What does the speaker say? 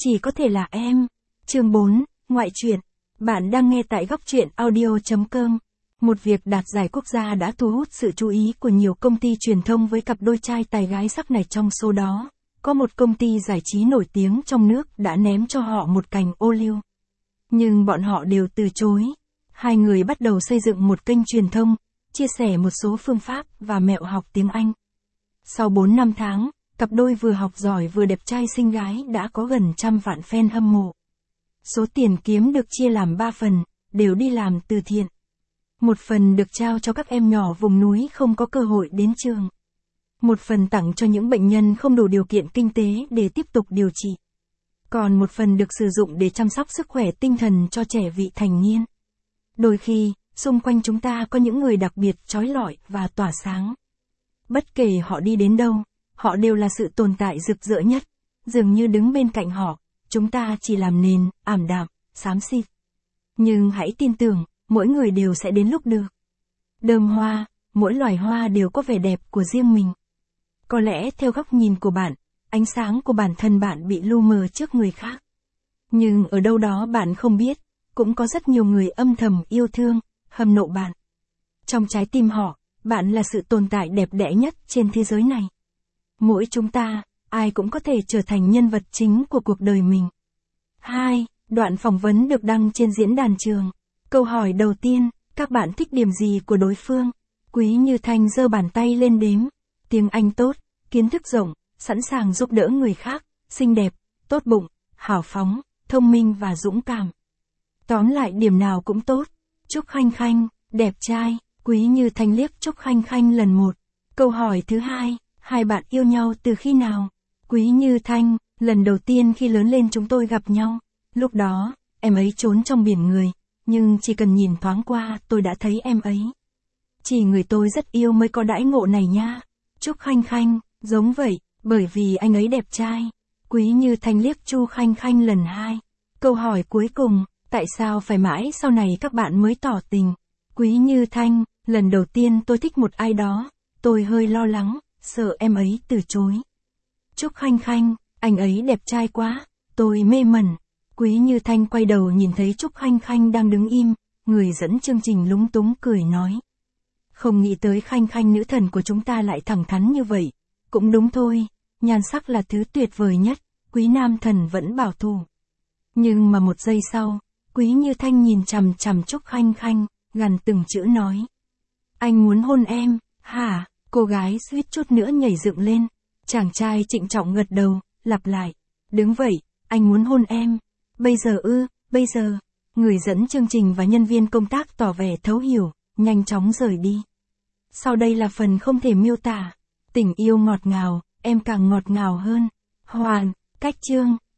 Chỉ có thể là em. Chương 4, ngoại truyện. Bạn đang nghe tại góc truyện audio.com. Một việc đạt giải quốc gia đã thu hút sự chú ý của nhiều công ty truyền thông với cặp đôi trai tài gái sắc này. Trong số đó, có một công ty giải trí nổi tiếng trong nước đã ném cho họ một cành ô liu. Nhưng bọn họ đều từ chối. Hai người bắt đầu xây dựng một kênh truyền thông, chia sẻ một số phương pháp và mẹo học tiếng Anh. Sau 4 năm tháng, cặp đôi vừa học giỏi vừa đẹp trai xinh gái đã có gần 100 vạn fan hâm mộ. Số tiền kiếm được chia làm 3 phần, đều đi làm từ thiện. Một phần được trao cho các em nhỏ vùng núi không có cơ hội đến trường. Một phần tặng cho những bệnh nhân không đủ điều kiện kinh tế để tiếp tục điều trị. Còn một phần được sử dụng để chăm sóc sức khỏe tinh thần cho trẻ vị thành niên. Đôi khi, xung quanh chúng ta có những người đặc biệt chói lọi và tỏa sáng. Bất kể họ đi đến đâu, họ đều là sự tồn tại rực rỡ nhất. Dường như đứng bên cạnh họ, chúng ta chỉ làm nền, ảm đạm, xám xịt. Nhưng hãy tin tưởng, mỗi người đều sẽ đến lúc được. Đơm hoa, mỗi loài hoa đều có vẻ đẹp của riêng mình. Có lẽ theo góc nhìn của bạn, ánh sáng của bản thân bạn bị lu mờ trước người khác. Nhưng ở đâu đó bạn không biết, cũng có rất nhiều người âm thầm yêu thương, hâm nộ bạn. Trong trái tim họ, bạn là sự tồn tại đẹp đẽ nhất trên thế giới này. Mỗi chúng ta, ai cũng có thể trở thành nhân vật chính của cuộc đời mình. 2. Đoạn phỏng vấn được đăng trên diễn đàn trường. Câu hỏi đầu tiên, các bạn thích điểm gì của đối phương? Quý Như Thanh giơ bàn tay lên đếm. Tiếng Anh tốt, kiến thức rộng, sẵn sàng giúp đỡ người khác, xinh đẹp, tốt bụng, hào phóng, thông minh và dũng cảm. Tóm lại điểm nào cũng tốt. Trúc Khanh Khanh, đẹp trai. Quý Như Thanh liếc Trúc Khanh Khanh lần một. Câu hỏi thứ hai, hai bạn yêu nhau từ khi nào? Quý Như Thanh, lần đầu tiên khi lớn lên chúng tôi gặp nhau. Lúc đó, em ấy trốn trong biển người, nhưng chỉ cần nhìn thoáng qua tôi đã thấy em ấy. Chỉ người tôi rất yêu mới có đãi ngộ này nha. Trúc Khanh Khanh, giống vậy, bởi vì anh ấy đẹp trai. Quý Như Thanh liếc Chu Khanh Khanh lần hai. Câu hỏi cuối cùng, tại sao phải mãi sau này các bạn mới tỏ tình? Quý Như Thanh, lần đầu tiên tôi thích một ai đó, tôi hơi lo lắng, sợ em ấy từ chối. Trúc Khanh Khanh, anh ấy đẹp trai quá, tôi mê mẩn. Quý Như Thanh quay đầu nhìn thấy Trúc Khanh Khanh đang đứng im, người dẫn chương trình lúng túng cười nói. Không nghĩ tới Khanh Khanh nữ thần của chúng ta lại thẳng thắn như vậy. Cũng đúng thôi, nhan sắc là thứ tuyệt vời nhất, quý nam thần vẫn bảo thủ. Nhưng mà một giây sau, Quý Như Thanh nhìn chằm chằm Trúc Khanh Khanh, gằn từng chữ nói. Anh muốn hôn em, hả? Cô gái suýt chút nữa nhảy dựng lên. Chàng trai trịnh trọng gật đầu, lặp lại. Đúng vậy, anh muốn hôn em. Bây giờ ư, bây giờ. Người dẫn chương trình và nhân viên công tác tỏ vẻ thấu hiểu, nhanh chóng rời đi. Sau đây là phần không thể miêu tả. Tình yêu ngọt ngào, em càng ngọt ngào hơn. Hoàn, cách chương.